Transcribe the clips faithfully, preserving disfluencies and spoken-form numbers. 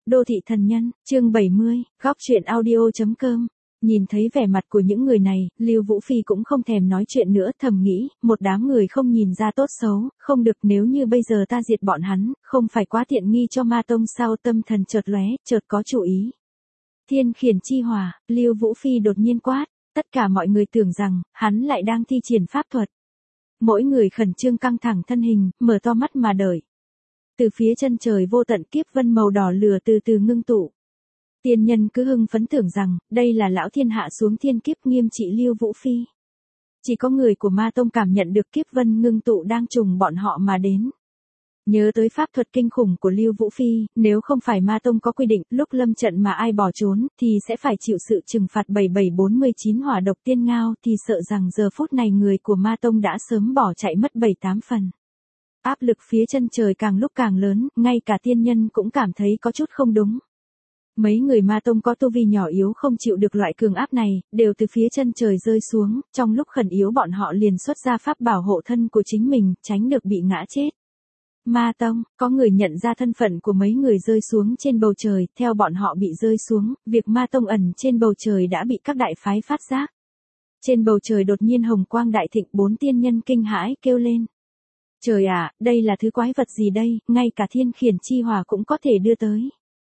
Đô thị thần nhân, chương bảy mươi, góc truyện audio.com. Nhìn thấy vẻ mặt của những người này, Lưu Vũ Phi cũng không thèm nói chuyện nữa, thầm nghĩ, một đám người không nhìn ra tốt xấu, không được, nếu như bây giờ ta diệt bọn hắn, không phải quá tiện nghi cho ma tông sao? Tâm thần chợt lóe, chợt có chủ ý. Thiên khiển chi hỏa, Lưu Vũ Phi đột nhiên quát, tất cả mọi người tưởng rằng, hắn lại đang thi triển pháp thuật. Mỗi người khẩn trương căng thẳng thân hình, mở to mắt mà đợi. Từ phía chân trời vô tận kiếp vân màu đỏ lửa từ từ ngưng tụ. Tiên nhân cứ hưng phấn tưởng rằng, đây là lão thiên hạ xuống thiên kiếp nghiêm trị Lưu Vũ Phi. Chỉ có người của ma tông cảm nhận được kiếp vân ngưng tụ đang trùng bọn họ mà đến. Nhớ tới pháp thuật kinh khủng của Lưu Vũ Phi, nếu không phải ma tông có quy định, lúc lâm trận mà ai bỏ trốn, thì sẽ phải chịu sự trừng phạt bảy bảy bốn chín hỏa độc tiên ngao, thì sợ rằng giờ phút này người của ma tông đã sớm bỏ chạy mất bảy tám phần. Áp lực phía chân trời càng lúc càng lớn, ngay cả tiên nhân cũng cảm thấy có chút không đúng. Mấy người ma tông có tu vi nhỏ yếu không chịu được loại cường áp này, đều từ phía chân trời rơi xuống, trong lúc khẩn yếu bọn họ liền xuất ra pháp bảo hộ thân của chính mình, tránh được bị ngã chết. Ma tông, có người nhận ra thân phận của mấy người rơi xuống trên bầu trời, theo bọn họ bị rơi xuống, việc ma tông ẩn trên bầu trời đã bị các đại phái phát giác. Trên bầu trời đột nhiên hồng quang đại thịnh, bốn tiên nhân kinh hãi kêu lên. Trời ạ, đây là thứ quái vật gì đây, ngay cả thiên khiển chi hỏa cũng có thể đưa tới.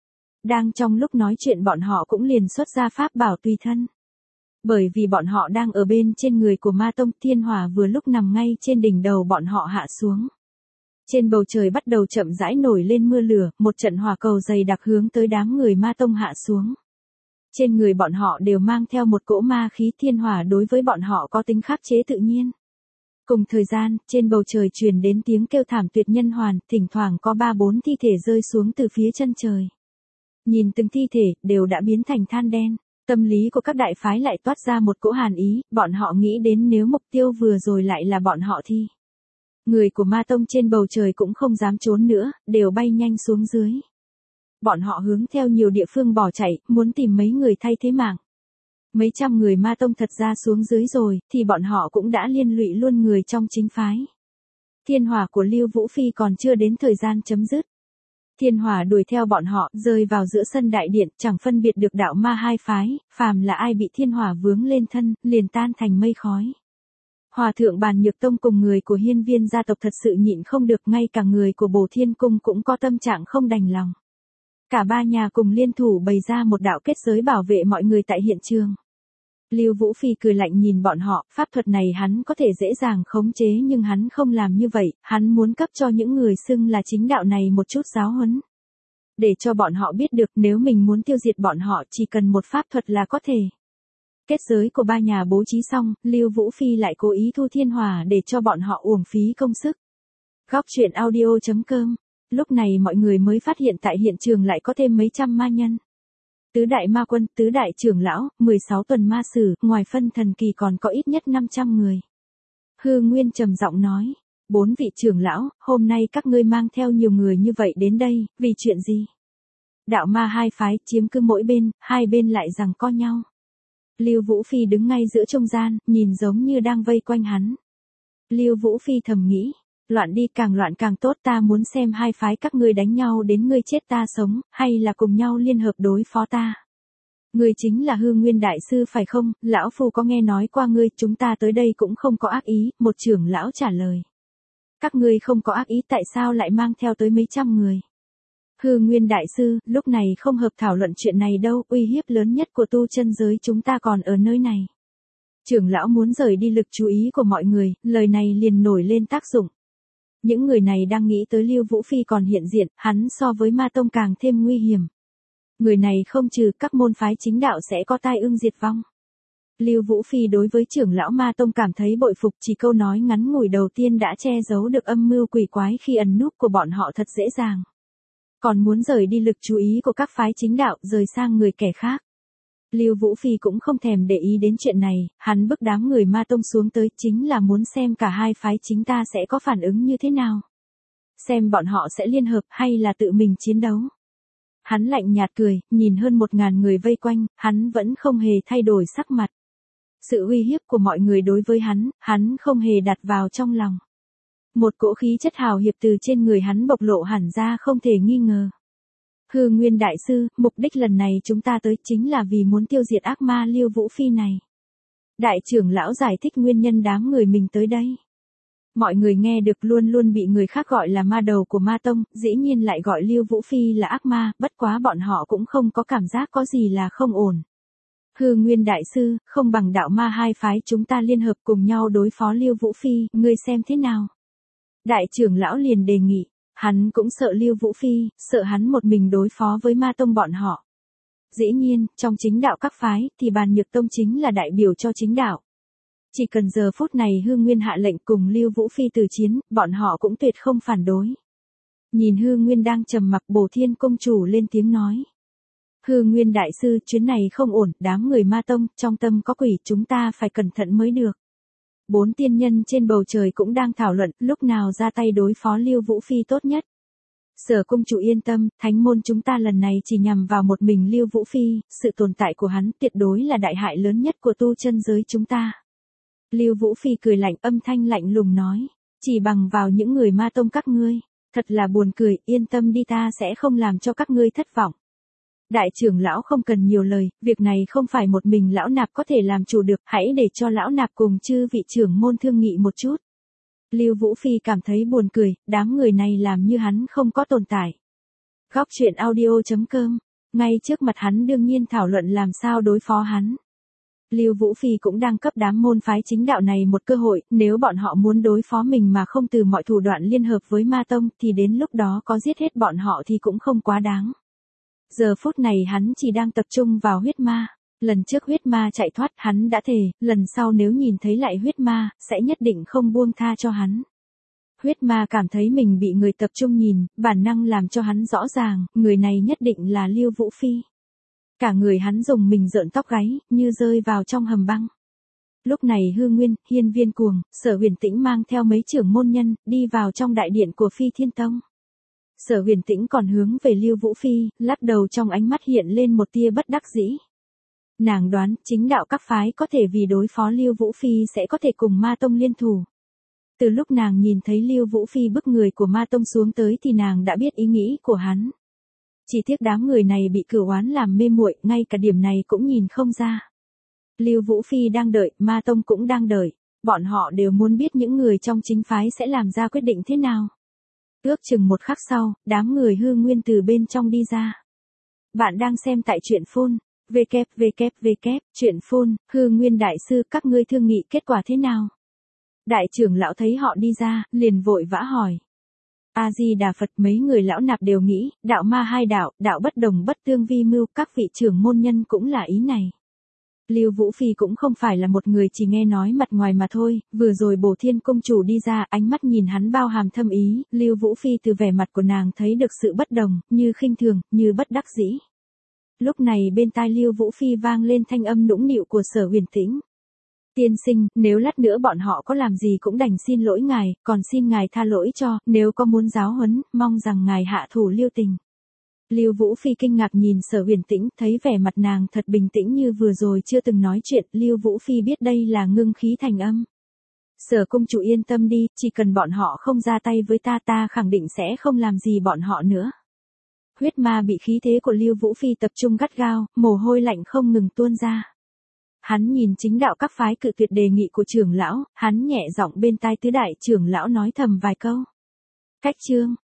Đang trong lúc nói chuyện bọn họ cũng liền xuất ra pháp bảo tùy thân. Bởi vì bọn họ đang ở bên trên người của ma tông, thiên hỏa vừa lúc nằm ngay trên đỉnh đầu bọn họ hạ xuống. Trên bầu trời bắt đầu chậm rãi nổi lên mưa lửa, một trận hỏa cầu dày đặc hướng tới đám người ma tông hạ xuống. Trên người bọn họ đều mang theo một cỗ ma khí, thiên hỏa đối với bọn họ có tính khắc chế tự nhiên. Cùng thời gian, trên bầu trời truyền đến tiếng kêu thảm tuyệt nhân hoàn, thỉnh thoảng có ba bốn thi thể rơi xuống từ phía chân trời. Nhìn từng thi thể, đều đã biến thành than đen. Tâm lý của các đại phái lại toát ra một cỗ hàn ý, bọn họ nghĩ đến nếu mục tiêu vừa rồi lại là bọn họ thì. Người của ma tông trên bầu trời cũng không dám trốn nữa, đều bay nhanh xuống dưới. Bọn họ hướng theo nhiều địa phương bỏ chạy, muốn tìm mấy người thay thế mạng. Mấy trăm người ma tông thật ra xuống dưới rồi, thì bọn họ cũng đã liên lụy luôn người trong chính phái. Thiên hỏa của Lưu Vũ Phi còn chưa đến thời gian chấm dứt. Thiên hỏa đuổi theo bọn họ, rơi vào giữa sân đại điện, chẳng phân biệt được đạo ma hai phái, phàm là ai bị thiên hỏa vướng lên thân, liền tan thành mây khói. Hòa thượng Bàn Nhược Tông cùng người của Hiên Viên gia tộc thật sự nhịn không được, ngay cả người của Bổ Thiên Cung cũng có tâm trạng không đành lòng. Cả ba nhà cùng liên thủ bày ra một đạo kết giới bảo vệ mọi người tại hiện trường. Lưu Vũ Phi cười lạnh nhìn bọn họ, pháp thuật này hắn có thể dễ dàng khống chế nhưng hắn không làm như vậy, hắn muốn cấp cho những người xưng là chính đạo này một chút giáo huấn. Để cho bọn họ biết được nếu mình muốn tiêu diệt bọn họ chỉ cần một pháp thuật là có thể. Kết giới của ba nhà bố trí xong, Lưu Vũ Phi lại cố ý thu thiên hỏa để cho bọn họ uổng phí công sức. Góc truyện audio.com. Lúc này mọi người mới phát hiện tại hiện trường lại có thêm mấy trăm ma nhân. Tứ đại ma quân, tứ đại trưởng lão, mười sáu tuần ma sử, ngoài phân thần kỳ còn có ít nhất năm trăm người. Hư Nguyên trầm giọng nói, bốn vị trưởng lão, hôm nay các ngươi mang theo nhiều người như vậy đến đây, vì chuyện gì? Đạo ma hai phái chiếm cứ mỗi bên, hai bên lại giằng co nhau. Lưu Vũ Phi đứng ngay giữa trung gian, nhìn giống như đang vây quanh hắn. Lưu Vũ Phi thầm nghĩ, loạn đi, càng loạn càng tốt, ta muốn xem hai phái các ngươi đánh nhau đến ngươi chết ta sống, hay là cùng nhau liên hợp đối phó ta. Ngươi chính là Hư Nguyên đại sư phải không? Lão phu có nghe nói qua ngươi, chúng ta tới đây cũng không có ác ý, một trưởng lão trả lời. Các ngươi không có ác ý, tại sao lại mang theo tới mấy trăm người? Hư Nguyên đại sư, lúc này không hợp thảo luận chuyện này đâu, uy hiếp lớn nhất của tu chân giới chúng ta còn ở nơi này. Trưởng lão muốn rời đi lực chú ý của mọi người, lời này liền nổi lên tác dụng. Những người này đang nghĩ tới Lưu Vũ Phi còn hiện diện, hắn so với ma tông càng thêm nguy hiểm. Người này không trừ các môn phái chính đạo sẽ có tai ương diệt vong. Lưu Vũ Phi đối với trưởng lão ma tông cảm thấy bội phục, chỉ câu nói ngắn ngủi đầu tiên đã che giấu được âm mưu quỷ quái khi ẩn núp của bọn họ thật dễ dàng. Còn muốn rời đi lực chú ý của các phái chính đạo, rời sang người kẻ khác. Lưu Vũ Phi cũng không thèm để ý đến chuyện này, hắn bức đám người ma tông xuống tới chính là muốn xem cả hai phái chính ta sẽ có phản ứng như thế nào. Xem bọn họ sẽ liên hợp hay là tự mình chiến đấu. Hắn lạnh nhạt cười, nhìn hơn một ngàn người vây quanh, hắn vẫn không hề thay đổi sắc mặt. Sự uy hiếp của mọi người đối với hắn, hắn không hề đặt vào trong lòng. Một cỗ khí chất hào hiệp từ trên người hắn bộc lộ hẳn ra không thể nghi ngờ. Hư Nguyên đại sư, mục đích lần này chúng ta tới chính là vì muốn tiêu diệt ác ma Lưu Vũ Phi này. Đại trưởng lão giải thích nguyên nhân đám người mình tới đây. Mọi người nghe được luôn luôn bị người khác gọi là ma đầu của ma tông, dĩ nhiên lại gọi Lưu Vũ Phi là ác ma, bất quá bọn họ cũng không có cảm giác có gì là không ổn. Hư Nguyên đại sư, không bằng đạo ma hai phái chúng ta liên hợp cùng nhau đối phó Lưu Vũ Phi, ngươi xem thế nào? Đại trưởng lão liền đề nghị, hắn cũng sợ Lưu Vũ Phi, sợ hắn một mình đối phó với ma tông bọn họ. Dĩ nhiên, trong chính đạo các phái, thì Bàn Nhược Tông chính là đại biểu cho chính đạo. Chỉ cần giờ phút này Hư Nguyên hạ lệnh cùng Lưu Vũ Phi từ chiến, bọn họ cũng tuyệt không phản đối. Nhìn Hư Nguyên đang trầm mặc, Bổ Thiên công chủ lên tiếng nói. Hư Nguyên đại sư, chuyến này không ổn, đám người ma tông, trong tâm có quỷ, chúng ta phải cẩn thận mới được. Bốn tiên nhân trên bầu trời cũng đang thảo luận, lúc nào ra tay đối phó Lưu Vũ Phi tốt nhất. Sở công chủ yên tâm, thánh môn chúng ta lần này chỉ nhằm vào một mình Lưu Vũ Phi, sự tồn tại của hắn tuyệt đối là đại hại lớn nhất của tu chân giới chúng ta. Lưu Vũ Phi cười lạnh, âm thanh lạnh lùng nói, chỉ bằng vào những người ma tông các ngươi, thật là buồn cười, yên tâm đi, ta sẽ không làm cho các ngươi thất vọng. Đại trưởng lão không cần nhiều lời, việc này không phải một mình lão nạp có thể làm chủ được, hãy để cho lão nạp cùng chư vị trưởng môn thương nghị một chút. Lưu Vũ Phi cảm thấy buồn cười, đám người này làm như hắn không có tồn tại. Góc truyện audio chấm com, ngay trước mặt hắn đương nhiên thảo luận làm sao đối phó hắn. Lưu Vũ Phi cũng đang cấp đám môn phái chính đạo này một cơ hội, nếu bọn họ muốn đối phó mình mà không từ mọi thủ đoạn liên hợp với ma tông thì đến lúc đó có giết hết bọn họ thì cũng không quá đáng. Giờ phút này hắn chỉ đang tập trung vào huyết ma. Lần trước huyết ma chạy thoát, hắn đã thề, lần sau nếu nhìn thấy lại huyết ma, sẽ nhất định không buông tha cho hắn. Huyết ma cảm thấy mình bị người tập trung nhìn, bản năng làm cho hắn rõ ràng, người này nhất định là Lưu Vũ Phi. Cả người hắn dùng mình rợn tóc gáy, như rơi vào trong hầm băng. Lúc này Hư Nguyên, Hiên Viên Cuồng, Sở Huyền Tĩnh mang theo mấy trưởng môn nhân, đi vào trong đại điện của Phi Thiên Tông. Sở Huyền Tĩnh còn hướng về Lưu Vũ Phi, lắc đầu, trong ánh mắt hiện lên một tia bất đắc dĩ. Nàng đoán, chính đạo các phái có thể vì đối phó Lưu Vũ Phi sẽ có thể cùng ma tông liên thủ. Từ lúc nàng nhìn thấy Lưu Vũ Phi bức người của ma tông xuống tới thì nàng đã biết ý nghĩ của hắn. Chỉ tiếc đám người này bị cửu oán làm mê muội, ngay cả điểm này cũng nhìn không ra. Lưu Vũ Phi đang đợi, ma tông cũng đang đợi, bọn họ đều muốn biết những người trong chính phái sẽ làm ra quyết định thế nào. Ước chừng một khắc sau, đám người Hư Nguyên từ bên trong đi ra. Bạn đang xem tại truyện phun. www, truyện phun, Hư Nguyên đại sư, các ngươi thương nghị kết quả thế nào? Đại trưởng lão thấy họ đi ra, liền vội vã hỏi. A-di-đà Phật, mấy người lão nạp đều nghĩ, đạo ma hai đạo, đạo bất đồng bất tương vi mưu, các vị trưởng môn nhân cũng là ý này. Lưu Vũ Phi cũng không phải là một người chỉ nghe nói mặt ngoài mà thôi, vừa rồi Bổ Thiên công chủ đi ra, ánh mắt nhìn hắn bao hàm thâm ý, Lưu Vũ Phi từ vẻ mặt của nàng thấy được sự bất đồng, như khinh thường, như bất đắc dĩ. Lúc này bên tai Lưu Vũ Phi vang lên thanh âm nũng nịu của Sở Huyền Tĩnh. Tiên sinh, nếu lát nữa bọn họ có làm gì cũng đành xin lỗi ngài, còn xin ngài tha lỗi cho, nếu có muốn giáo huấn, mong rằng ngài hạ thủ lưu tình. Lưu Vũ Phi kinh ngạc nhìn Sở Huyền Tĩnh, thấy vẻ mặt nàng thật bình tĩnh như vừa rồi chưa từng nói chuyện, Lưu Vũ Phi biết đây là ngưng khí thành âm. Sở công chủ yên tâm đi, chỉ cần bọn họ không ra tay với ta, ta khẳng định sẽ không làm gì bọn họ nữa. Huyết ma bị khí thế của Lưu Vũ Phi tập trung gắt gao, mồ hôi lạnh không ngừng tuôn ra. Hắn nhìn chính đạo các phái cự tuyệt đề nghị của trưởng lão, hắn nhẹ giọng bên tai tứ đại trưởng lão nói thầm vài câu. Cách chương